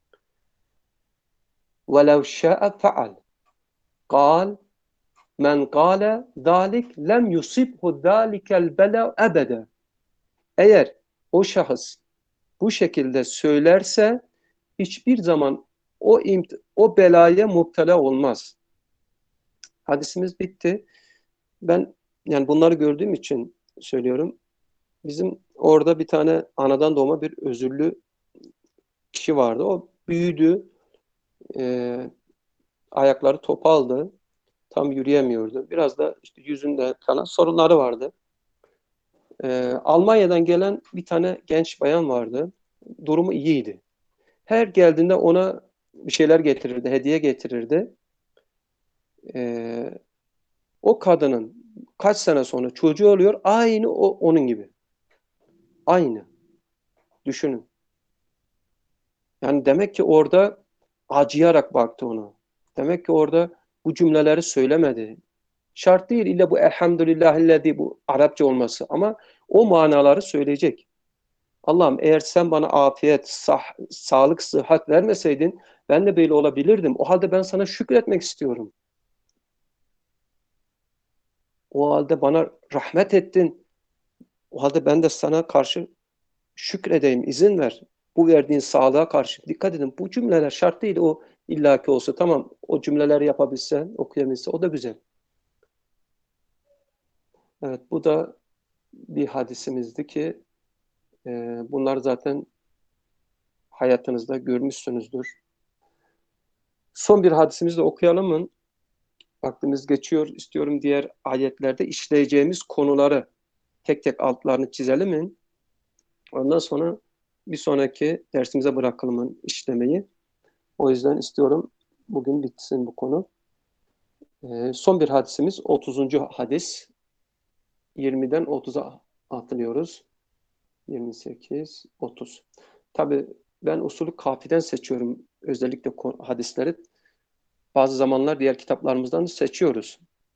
وَلَوْ شَاءَ فَعَلْ قال men gâle zâlik lem yusibhu zâlikel bela ebede. Eğer o şahıs bu şekilde söylerse hiçbir zaman o imt o belaya muptela olmaz. Hadisimiz bitti. Ben yani bunları gördüğüm için söylüyorum. Bizim orada bir tane anadan doğma bir özürlü kişi vardı. O büyüdü. E, ayakları topaldı. Tam yürüyemiyordu. Biraz da işte yüzünde falan sorunları vardı. Ee, Almanya'dan gelen bir tane genç bayan vardı. Durumu iyiydi. Her geldiğinde ona bir şeyler getirirdi, hediye getirirdi. Ee, o kadının kaç sene sonra çocuğu oluyor, aynı o onun gibi. Aynı. Düşünün. Yani demek ki orada acıyarak baktı ona. Demek ki orada bu cümleleri söylemedi. Şart değil illa bu elhamdülillahillezî bu Arapça olması ama o manaları söyleyecek. Allah'ım eğer sen bana afiyet, sah sağlık, sıhhat vermeseydin ben de böyle olabilirdim. O halde ben sana şükretmek istiyorum. O halde bana rahmet ettin. O halde ben de sana karşı şükredeyim, izin ver. Bu verdiğin sağlığa karşı. Dikkat edin bu cümleler şart değil o illaki olsa. Tamam o cümleleri yapabilsen, okuyabilse o da güzel. Evet bu da bir hadisimizdi ki e, bunlar zaten hayatınızda görmüşsünüzdür. Son bir hadisimizi de okuyalım mı? Vaktimiz geçiyor. İstiyorum diğer ayetlerde işleyeceğimiz konuları tek tek altlarını çizelim mi? Ondan sonra bir sonraki dersimize bırakalım işlemeyi. O yüzden istiyorum bugün bitsin bu konu. Ee, son bir hadisimiz otuzuncu hadis. yirmiden otuza atlıyoruz. yirmi sekiz, otuz. Tabii ben usulü kafiden seçiyorum özellikle hadisleri. Bazı zamanlar diğer kitaplarımızdan da seçiyoruz.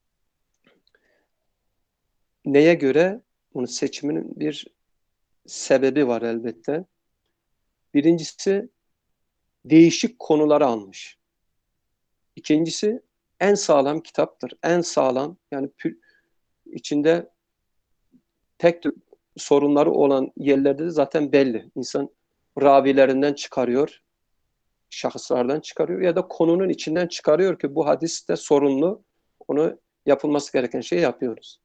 Neye göre? Bunun seçiminin bir sebebi var elbette. Birincisi değişik konuları almış. İkincisi en sağlam kitaptır. En sağlam yani içinde tek tük sorunları olan yerlerde de zaten belli. İnsan ravilerinden çıkarıyor, şahıslardan çıkarıyor ya da konunun içinden çıkarıyor ki bu hadiste sorunlu. Onu yapılması gereken şeyi yapıyoruz.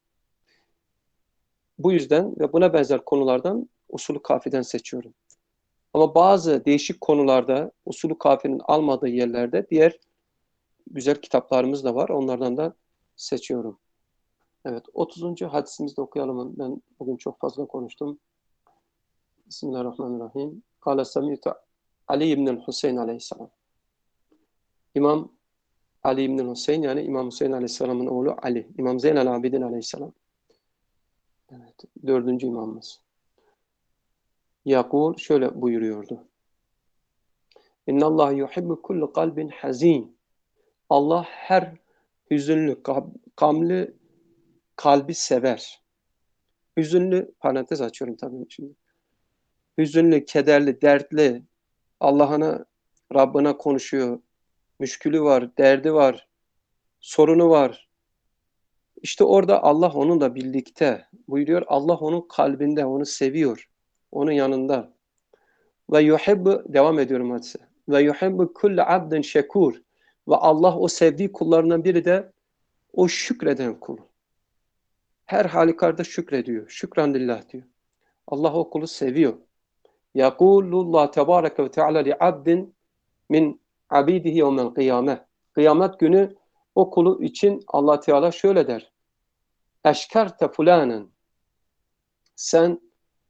Bu yüzden ve buna benzer konulardan usulü kafiden seçiyorum. Ama bazı değişik konularda usulü kafinin almadığı yerlerde diğer güzel kitaplarımız da var. Onlardan da seçiyorum. Evet, otuzuncu hadisimizi de okuyalım. Ben bugün çok fazla konuştum. Bismillahirrahmanirrahim. Kâle semi'tu Ali ibn Hüseyin aleyhisselam. İmam Ali ibn Hüseyin yani İmam Hüseyin aleyhisselamın oğlu Ali. İmam Zeynel Abidin aleyhisselam. Evet, dördüncü imamımız. Yakul şöyle buyuruyordu. İnnallâhe yuhibbu kullu kalbin hazin. Allah her hüzünlü, gamlı kalbi sever. Hüzünlü, parantez açıyorum tabii şimdi. Hüzünlü, kederli, dertli, Allah'ına, Rabbına konuşuyor. Müşkülü var, derdi var, sorunu var. İşte orada Allah onunla birlikte buyuruyor. Allah onun kalbinde, onu seviyor. Onun yanında. Ve yuhibbu, devam ediyorum hadise. Ve yuhibbu kulle abdin şekur. Ve Allah o sevdiği kullarından biri de o şükreden kul. Her halükarda şükrediyor. Şükran lillah diyor. Allah o kulu seviyor. Yakulullah tebareke ve teala li abdin min abidihi yevmel kıyame. Kıyamet günü o kulu için Allah Teala şöyle der. Eşkerte fulanen. Sen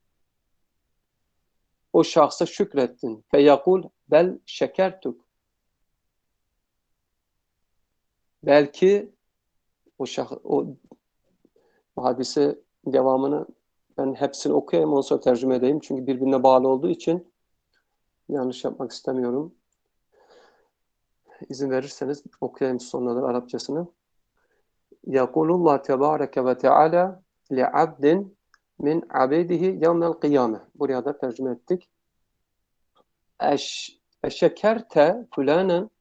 o şahsa şükrettin. Feyakul bel şekertuk. Belki o şah o hadise devamını ben hepsini okuyayım, ondan sonra tercüme edeyim. Çünkü birbirine bağlı olduğu için yanlış yapmak istemiyorum. İzin verirseniz okuyayım sonraları Arapçasını. Yakulullah tebareke ve teala li abdin min abidihi yevmel kıyame. Buraya da tercüme ettik. Eş, eşekerte fulanen.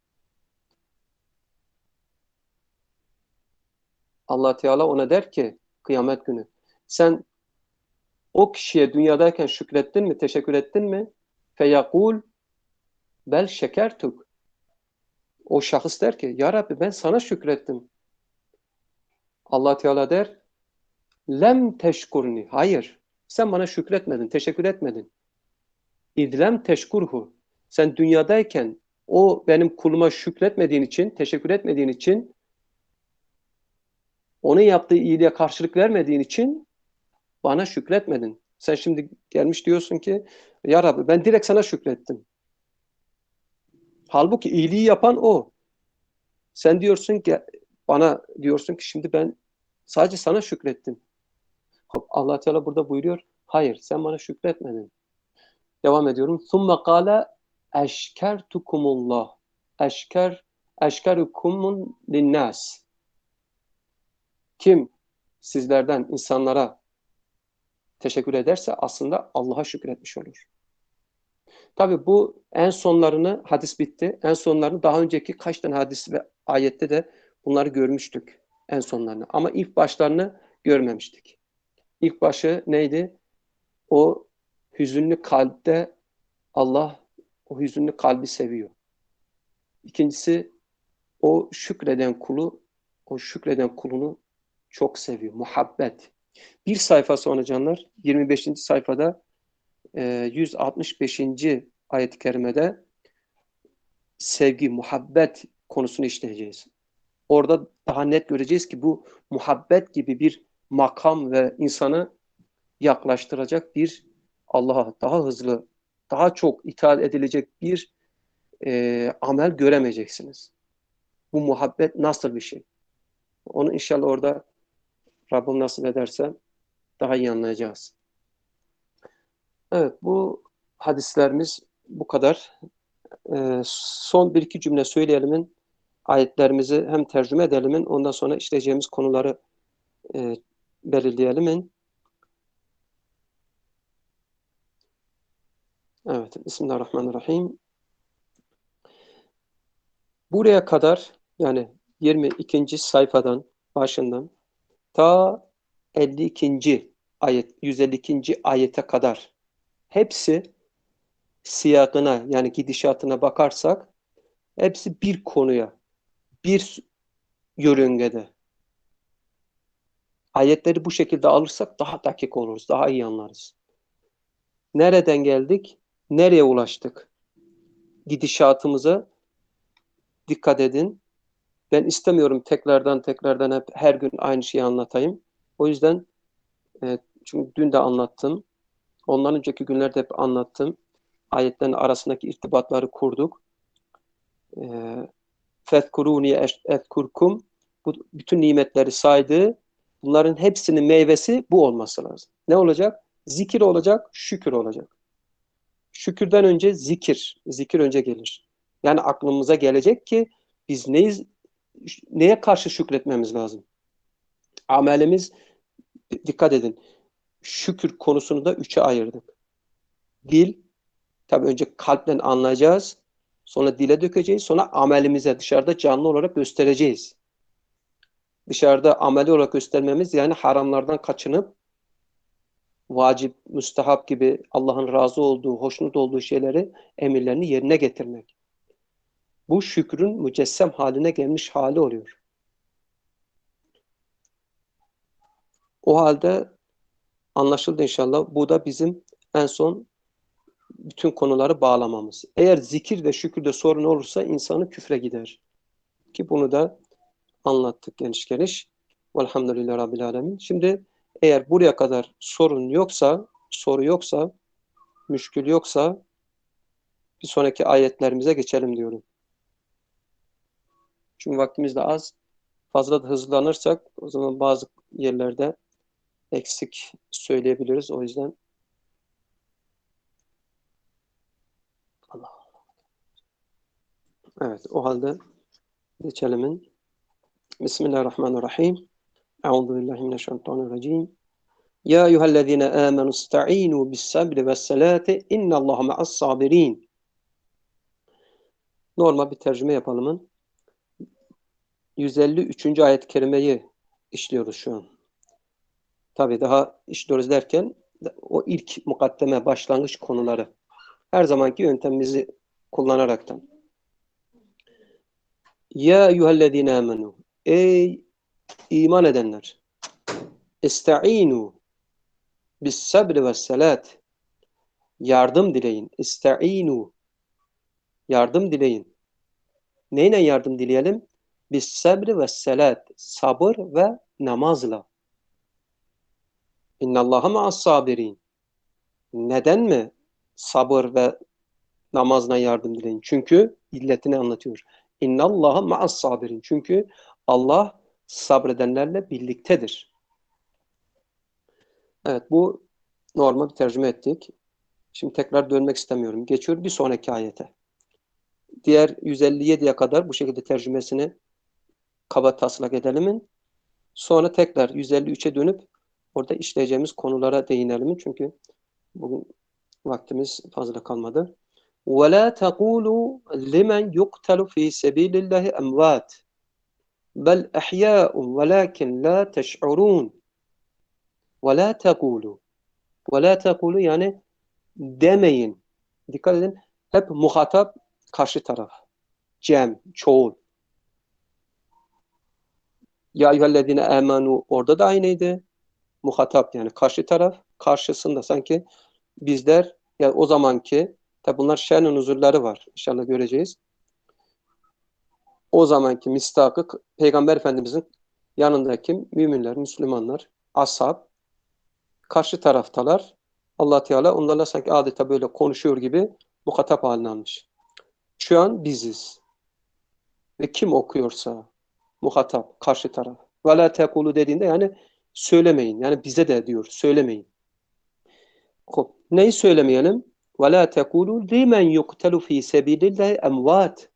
Allah Teala ona der ki kıyamet günü, sen o kişiye dünyadayken şükrettin mi, teşekkür ettin mi? Feyakul bel şekertuk. O şahıs der ki, ya Rabbi ben sana şükrettim. Allah Teala der, lem teşkurni. Hayır, sen bana şükretmedin, teşekkür etmedin. İdlem teşkurhu. Sen dünyadayken o benim kuluma şükretmediğin için, teşekkür etmediğin için, onun yaptığı iyiliğe karşılık vermediğin için bana şükretmedin. Sen şimdi gelmiş diyorsun ki, ya Rabbi ben direkt sana şükrettim. Halbuki iyiliği yapan o. Sen diyorsun ki, bana diyorsun ki şimdi ben sadece sana şükrettim. Allah Teala burada buyuruyor, hayır sen bana şükretmedin. Devam ediyorum. ثُمَّ قَالَ اَشْكَرْتُكُمُ اللّٰهِ eşker eşkerukumun linnas. Kim sizlerden insanlara teşekkür ederse aslında Allah'a şükretmiş olur. Tabi bu en sonlarını, hadis bitti. En sonlarını daha önceki kaç tane hadis ve ayette de bunları görmüştük. En sonlarını. Ama ilk başlarını görmemiştik. İlk başı neydi? O hüzünlü kalpte Allah o hüzünlü kalbi seviyor. İkincisi o şükreden kulu, o şükreden kulunu çok seviyor. Muhabbet. Bir sayfa sonra canlar, yirmi beşinci sayfada yüz altmış beşinci ayet-i kerimede sevgi, muhabbet konusunu işleyeceğiz. Orada daha net göreceğiz ki bu muhabbet gibi bir makam ve insanı yaklaştıracak bir Allah'a daha hızlı, daha çok itaat edilecek bir e, amel göremeyeceksiniz. Bu muhabbet nasıl bir şey? Onu inşallah orada Rabbim nasip ederse daha iyi anlayacağız. Evet, bu hadislerimiz bu kadar. Ee, son bir iki cümle söyleyelim. Ayetlerimizi hem tercüme edelim. Ondan sonra işleyeceğimiz konuları e, belirleyelim. Evet, Bismillahirrahmanirrahim. Buraya kadar yani yirmi ikinci sayfadan başından ta elli ikinci ayet, yüz elli ikinci ayete kadar hepsi siyakına yani gidişatına bakarsak hepsi bir konuya, bir yörüngede. Ayetleri bu şekilde alırsak daha dakik oluruz, daha iyi anlarız. Nereden geldik? Nereye ulaştık? Gidişatımıza dikkat edin. Ben istemiyorum tekrardan tekrardan hep her gün aynı şeyi anlatayım. O yüzden e, çünkü dün de anlattım. Ondan önceki günlerde hep anlattım. Ayetlerin arasındaki irtibatları kurduk. Fezkuruni ezkurkum. Bu bütün nimetleri saydı. Bunların hepsinin meyvesi bu olması lazım. Ne olacak? Zikir olacak, şükür olacak. Şükürden önce zikir. Zikir önce gelir. Yani aklımıza gelecek ki biz neyiz, neye karşı şükretmemiz lazım? Amelimiz, dikkat edin, şükür konusunu da üçe ayırdık. Dil, tabii önce kalpten anlayacağız. Sonra dile dökeceğiz. Sonra amelimize dışarıda canlı olarak göstereceğiz. Dışarıda ameli olarak göstermemiz yani haramlardan kaçınıp vacip, müstehap gibi Allah'ın razı olduğu, hoşnut olduğu şeyleri, emirlerini yerine getirmek. Bu şükrün mücessem haline gelmiş hali oluyor. O halde anlaşıldı inşallah. Bu da bizim en son bütün konuları bağlamamız. Eğer zikir ve şükürde sorun olursa insanı küfre gider. Ki bunu da anlattık geniş geniş. Velhamdülillah Rabbil Alemin. Şimdi eğer buraya kadar sorun yoksa, soru yoksa, müşkül yoksa bir sonraki ayetlerimize geçelim diyorum. Çünkü vaktimiz de az. Fazla da hızlanırsak o zaman bazı yerlerde eksik söyleyebiliriz. O yüzden Allah. Evet, o halde geçelim. Bismillahirrahmanirrahim. Euzubillahimineşşeytanirracim. Ya eyyühellezine amenu ista'inu bis sabri ves salati innallaha ma'as sabirin. Normal bir tercüme yapalım. yüz elli üçüncü ayet-i kerimeyi işliyoruz şu an. Tabii daha işliyoruz derken o ilk mukaddeme, başlangıç konuları. Her zamanki yöntemimizi kullanaraktan. Ya eyyühellezine amenu. Ey iman edenler. İsta'inu bis sabri ves salat. Yardım dileyin. İsta'inu. Yardım dileyin. Neyle yardım dileyelim? Bis sabri ve salat. Sabır ve namazla. İnnallaha ma'as sabirin. Neden mi sabır ve namazla yardım dileyin? Çünkü illetini anlatıyor. İnnallaha ma'as sabirin. Çünkü Allah sabredenlerle birliktedir. Evet, bu normal bir tercüme ettik. Şimdi tekrar dönmek istemiyorum. Geçiyor bir sonraki ayete. Diğer yüz elli yediye kadar bu şekilde tercümesini kaba taslak edelim. Sonra tekrar yüz elli üçe dönüp orada işleyeceğimiz konulara değinelim. Çünkü bugün vaktimiz fazla kalmadı. وَلَا تَقُولُوا لِمَنْ يُقْتَلُ ف۪ي سَب۪يلِ اللّٰهِ اَمْوَاتٍ بَلْ اَحْيَاءٌ وَلَاكِنْ لَا تَشْعُرُونَ وَلَا تَقُولُوا وَلَا تَقُولُوا yani demeyin. Dikkat edin. Hep muhatap karşı taraf. Cem, çoğul. Ya eyyühellezine amenu orada da aynıydı. Muhatap yani karşı taraf. Karşısında sanki bizler yani o zamanki tabi bunlar şen-i nuzulları var. İnşallah göreceğiz. O zamanki mistakı Peygamber Efendimizin yanındaki müminler, Müslümanlar, ashab karşı taraftalar. Allah Teala onlarla sanki adeta böyle konuşuyor gibi muhatap haline almış. Şu an biziz. Ve kim okuyorsa muhatap, karşı taraf. Ve la tekulu dediğinde yani söylemeyin. Yani bize de diyor söylemeyin. Hop, neyi söylemeyelim? Ve la tekulu limen yuqtalu fi sebilillahi emvat.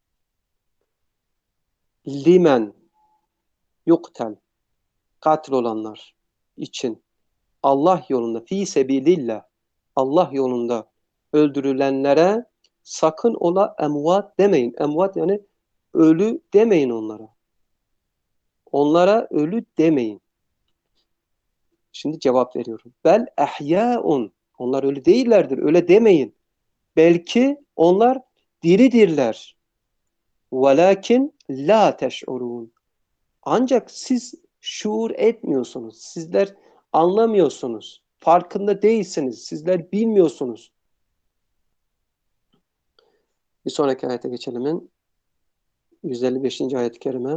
Limen yuktel katil olanlar için Allah yolunda fi sebilillah Allah yolunda öldürülenlere sakın ola emvat demeyin. Emvat yani ölü demeyin onlara. Onlara ölü demeyin. Şimdi cevap veriyorum. Bel ehyâun. Onlar ölü değillerdir. Öyle demeyin. Belki onlar diridirler. Velakin la teş'urun. Ancak siz şuur etmiyorsunuz. Sizler anlamıyorsunuz. Farkında değilsiniz. Sizler bilmiyorsunuz. Bir sonraki ayete geçelim. yüz elli beşinci ayet-i kerime.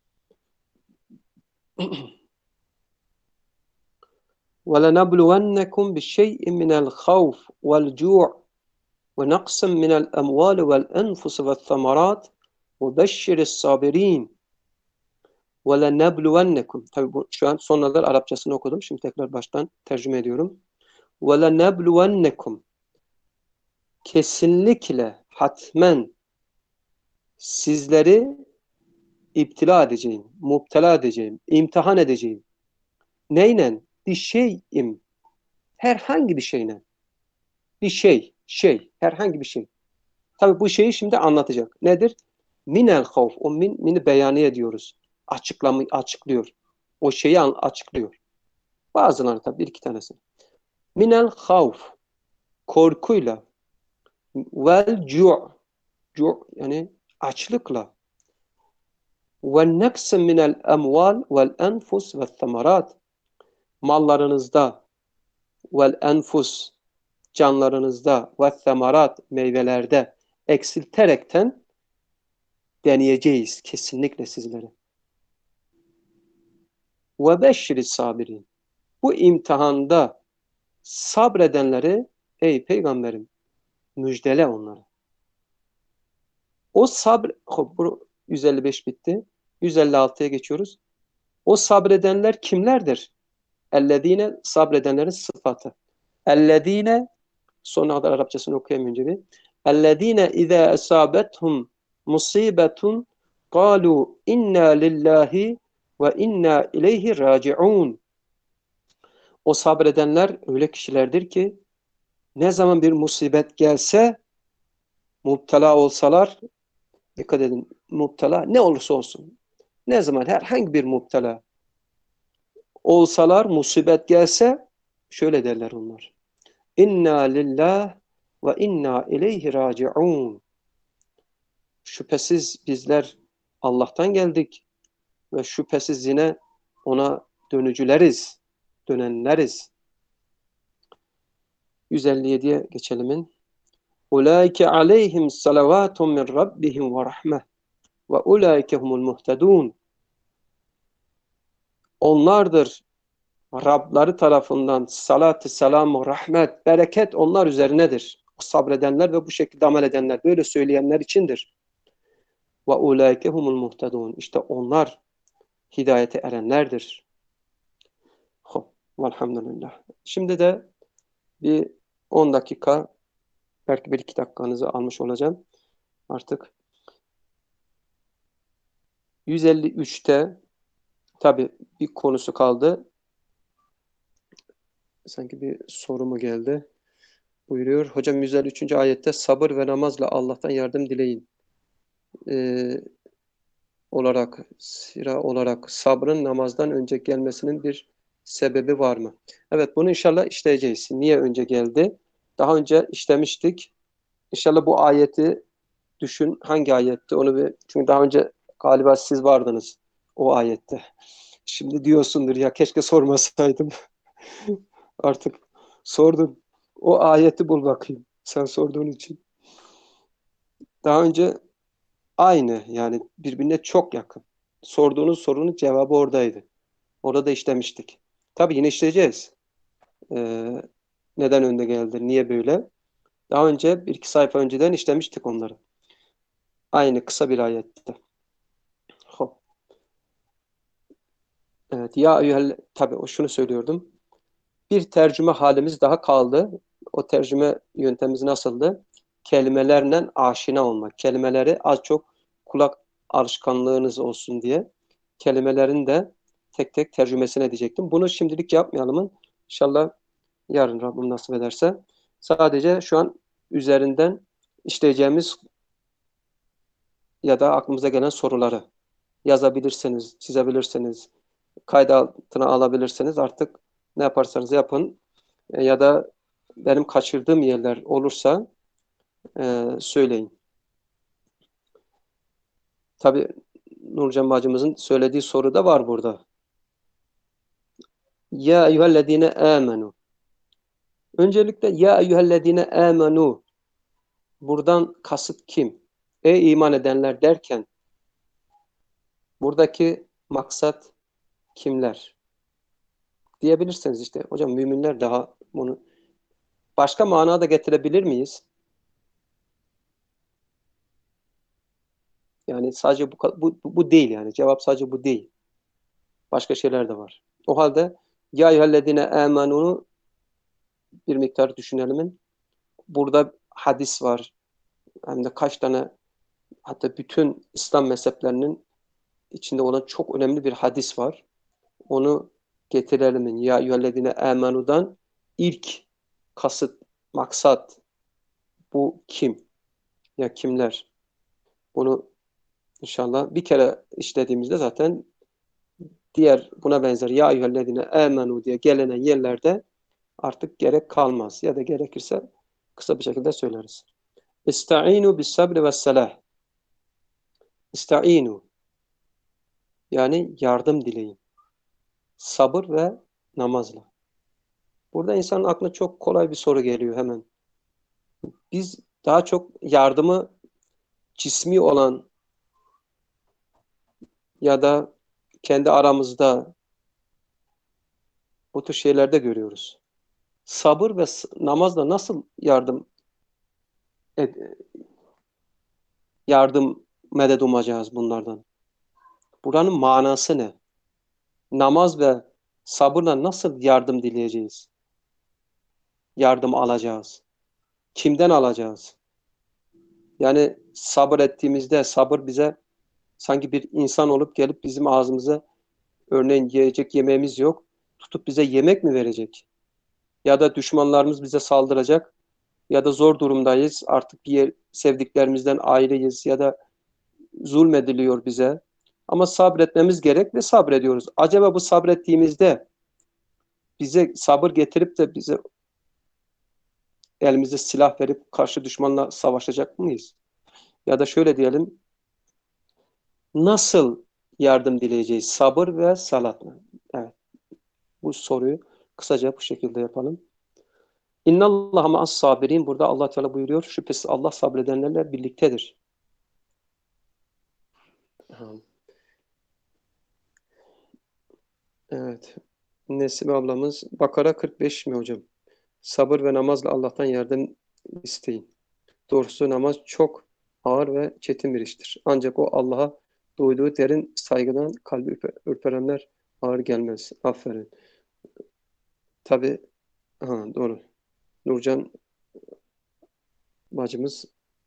وَلَنَبْلُوَنَّكُمْ بِشَيْءٍ مِنَ الْخَوْفِ وَالْجُوعِ وَنَقْصٍ مِنَ الْأَمْوَالِ وَالْأَنْفُسِ وَالثَّمَرَاتِ وَبَشِّرِ الصَّابِرِينَ وَلَنَبْلُوَنَّكُمْ. Tabii bu, şu an sonralar Arapçasını okudum. Şimdi tekrar baştan tercüme ediyorum. وَلَنَبْلُوَنَّكُمْ. kesinlikle, hatmen sizleri iptila edeceğim, mubtela edeceğim, imtihan edeceğim. Neyle? Bir şeyim. Herhangi bir şeyle. Bir şey, şey, herhangi bir şey. Tabii bu şeyi şimdi anlatacak. Nedir? Minel havf. O min, mini beyaniye diyoruz. Açıklama, açıklıyor. O şeyi açıklıyor. Bazıları tabii bir iki tanesi. Minel havf. Korkuyla. Vel cu' cu' yani açlıkla. Ve neksen minel emval vel enfus ve thamarat. Mallarınızda vel enfus canlarınızda ve thamarat meyvelerde eksilterekten deneyeceğiz kesinlikle sizleri. Ve beşşiri sabirin. Bu imtihanda sabredenleri ey peygamberim müjdele onları. O sabr bu yüz elli beş bitti. yüz elli altıya geçiyoruz. O sabredenler kimlerdir? Ellezine sabredenlerin sıfatı. Ellezine sonuna kadar Arapçasını okuyamayınca bir. Ellezine izâ esâbethum musibetun kâlu inna lillahi ve inna ileyhi raciun. O sabredenler öyle kişilerdir ki ne zaman bir musibet gelse mubtela olsalar dikkat edin mubtela ne olursa olsun ne zaman herhangi bir mubtela olsalar musibet gelse şöyle derler onlar. İnna lillah ve inna ileyhi raciun. Şüphesiz bizler Allah'tan geldik ve şüphesiz yine ona dönücüleriz, dönenleriz. yüz elli yediye geçelim. Ulaike aleyhim salavatun min rabbihim ve rahmeh ve ulaike humul muhtedun. Onlardır Rabları tarafından salat-ı selam, rahmet, bereket onlar üzerinedir. O sabredenler ve bu şekilde amel edenler, böyle söyleyenler içindir. Ve ulaike humul muhtedun. İşte onlar hidayete erenlerdir. Hop, velhamdülillah. Şimdi de bir on dakika, belki bir iki dakikanızı almış olacağım. Artık yüz elli üçte tabii bir konusu kaldı. Sanki bir soru mu geldi? Buyuruyor. Hocam yüz elli üçüncü ayette sabır ve namazla Allah'tan yardım dileyin. Ee, olarak, sira olarak sabrın namazdan önce gelmesinin bir sebebi var mı? Evet, bunu inşallah işleyeceğiz. Niye önce geldi? Daha önce işlemiştik. İnşallah bu ayeti düşün. Hangi ayetti? Onu bir, çünkü daha önce galiba siz vardınız o ayette. Şimdi diyorsundur ya keşke sormasaydım. Artık sordum. O ayeti bul bakayım. Sen sorduğun için. Daha önce aynı yani birbirine çok yakın. Sorduğunuz sorunun cevabı oradaydı. Orada da işlemiştik. Tabii yine işleyeceğiz. Ee, neden önde geldi? Niye böyle? Daha önce bir iki sayfa önceden işlemiştik onları. Aynı kısa bir ayette. Hop. Evet. Ya eyyuhel, tabii o şunu söylüyordum. Bir tercüme halimiz daha kaldı. O tercüme yöntemimiz nasıldı? Kelimelerle aşina olmak. Kelimeleri az çok kulak alışkanlığınız olsun diye kelimelerin de tek tek tercümesini edecektim. Bunu şimdilik yapmayalım. İnşallah yarın Rabbim nasip ederse. Sadece şu an üzerinden işleyeceğimiz ya da aklımıza gelen soruları yazabilirsiniz, çizebilirsiniz, kayda altına alabilirsiniz. Artık ne yaparsanız yapın. E, ya da benim kaçırdığım yerler olursa e, söyleyin. Tabii Nurcan bacımızın söylediği soru da var burada. Ya eyyühellezine amenu. Öncelikle ya eyyühellezine amenu. Buradan kasıt kim? Ey iman edenler derken buradaki maksat kimler? Diyebilirsiniz işte. Hocam müminler daha bunu başka manada getirebilir miyiz? Yani sadece bu, bu, bu değil yani. Cevap sadece bu değil. Başka şeyler de var. O halde ya eyyühellezine amenunu bir miktar düşünelim. Burada hadis var. Hem de kaç tane, hatta bütün İslam mezheplerinin içinde olan çok önemli bir hadis var. Onu getirelim. Ya eyyühellezine amenu'dan ilk kasıt, maksat bu kim? Ya kimler? Bunu inşallah bir kere işlediğimizde zaten diğer buna benzer ya eyyühellezine amenu diye gelenen yerlerde artık gerek kalmaz. Ya da gerekirse kısa bir şekilde söyleriz. İsta'inu bis sabri ve selah. İsta'inu yani yardım dileyin. Sabır ve namazla. Burada insanın aklına çok kolay bir soru geliyor hemen. Biz daha çok yardımı cismi olan ya da kendi aramızda bu tür şeylerde görüyoruz. Sabır ve namazla nasıl yardım ed yardım medet umacağız bunlardan? Buranın manası ne? Namaz ve sabırla nasıl yardım dileyeceğiz? Yardım alacağız. Kimden alacağız? Yani sabır ettiğimizde sabır bize sanki bir insan olup gelip bizim ağzımıza örneğin yiyecek yemeğimiz yok. Tutup bize yemek mi verecek? Ya da düşmanlarımız bize saldıracak ya da zor durumdayız. Artık bir yer, sevdiklerimizden ayrıyız ya da zulmediliyor bize. Ama sabretmemiz gerek ve sabrediyoruz. Acaba bu sabrettiğimizde bize sabır getirip de bize elimize silah verip karşı düşmanla savaşacak mıyız? Ya da şöyle diyelim, nasıl yardım dileyeceğiz? Sabır ve salatla. Evet, bu soruyu kısaca bu şekilde yapalım. İnnallâhe ma'as sabirin. Burada Allah Teala buyuruyor. Şüphesiz Allah sabredenlerle birliktedir. Evet. Nesibe ablamız Bakara kırk beş mi hocam? Sabır ve namazla Allah'tan yardım isteyin. Doğrusu namaz çok ağır ve çetin bir iştir. Ancak o Allah'a duyduğu derin saygıdan kalbi ürperenler ağır gelmez. Aferin. Tabii, ha, doğru. Nurcan bacımız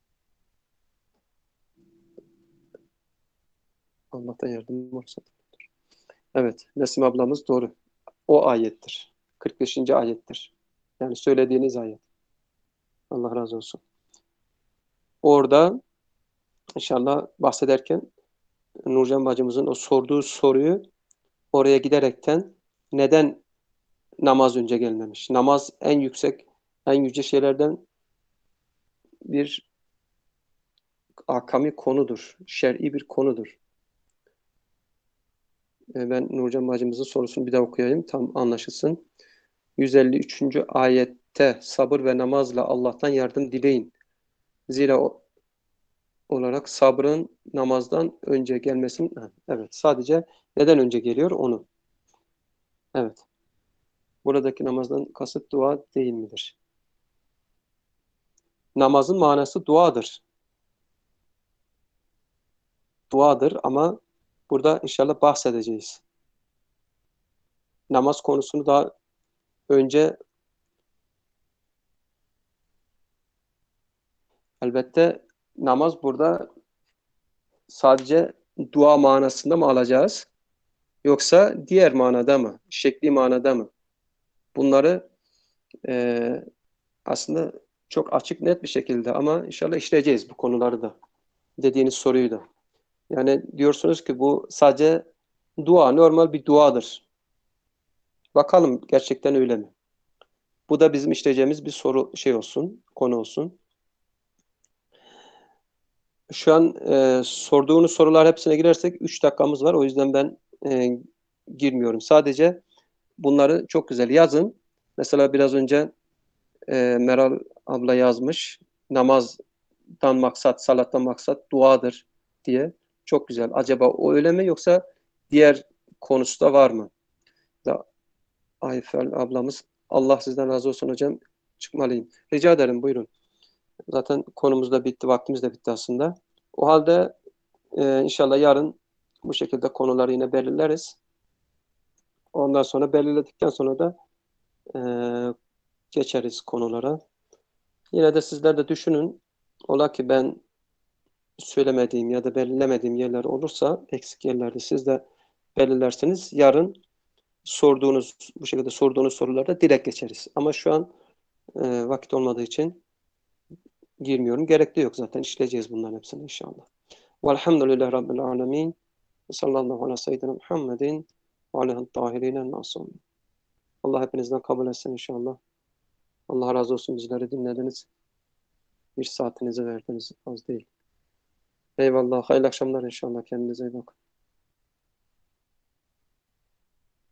Allah'tan yardım olsa. Evet, Nesim ablamız doğru. O ayettir. kırk beşinci ayettir. Yani söylediğiniz ayet. Allah razı olsun. Orada inşallah bahsederken Nurcan bacımızın o sorduğu soruyu oraya giderekten neden namaz önce gelmemiş? Namaz en yüksek, en yüce şeylerden bir akami konudur. Şer'i bir konudur. Ben Nurcan bacımızın sorusunu bir daha okuyayım. Tam anlaşılsın. yüz elli üçüncü ayette sabır ve namazla Allah'tan yardım dileyin. Zira o, olarak sabrın namazdan önce gelmesin. Evet, sadece neden önce geliyor onu. Evet. Buradaki namazdan kasıt dua değil midir? Namazın manası duadır. Duadır ama burada inşallah bahsedeceğiz. Namaz konusunu daha önce elbette namaz burada sadece dua manasında mı alacağız? Yoksa diğer manada mı? Şekli manada mı? Bunları e, aslında çok açık net bir şekilde ama inşallah işleyeceğiz bu konuları da. Dediğiniz soruyu da. Yani diyorsunuz ki bu sadece dua, normal bir duadır. Bakalım gerçekten öyle mi? Bu da bizim işleyeceğimiz bir soru şey olsun, konu olsun. Şu an e, sorduğunuz sorular hepsine girersek üç dakikamız var. O yüzden ben e, girmiyorum. Sadece bunları çok güzel yazın. Mesela biraz önce e, Meral abla yazmış. Namazdan maksat, salattan maksat duadır diye. Çok güzel. Acaba o öyle mi yoksa diğer konusu da var mı? Da Ayfer ablamız Allah sizden razı olsun hocam. Çıkmalıyım. Rica ederim buyurun. Zaten konumuz da bitti, vaktimiz de bitti aslında. O halde e, inşallah yarın bu şekilde konuları yine belirleriz. Ondan sonra belirledikten sonra da e, geçeriz konulara. Yine de sizler de düşünün. Ola ki ben söylemediğim ya da belirlemediğim yerler olursa eksik yerlerde siz de belirlersiniz. Yarın sorduğunuz bu şekilde sorduğunuz sorularda direkt geçeriz. Ama şu an e, vakit olmadığı için girmiyorum. Gerek de yok zaten. İşleyeceğiz bunların hepsini inşallah. Velhamdülillahi Rabbil alemin. Sallallahu ala seyyidina Muhammedin ve aleyhi tahirine masumin. Allah hepinizden kabul etsin inşallah. Allah razı olsun bizleri dinlediniz. Bir saatinizi verdiniz. Az değil. Eyvallah. Hayırlı akşamlar inşallah. Kendinize iyi bakın.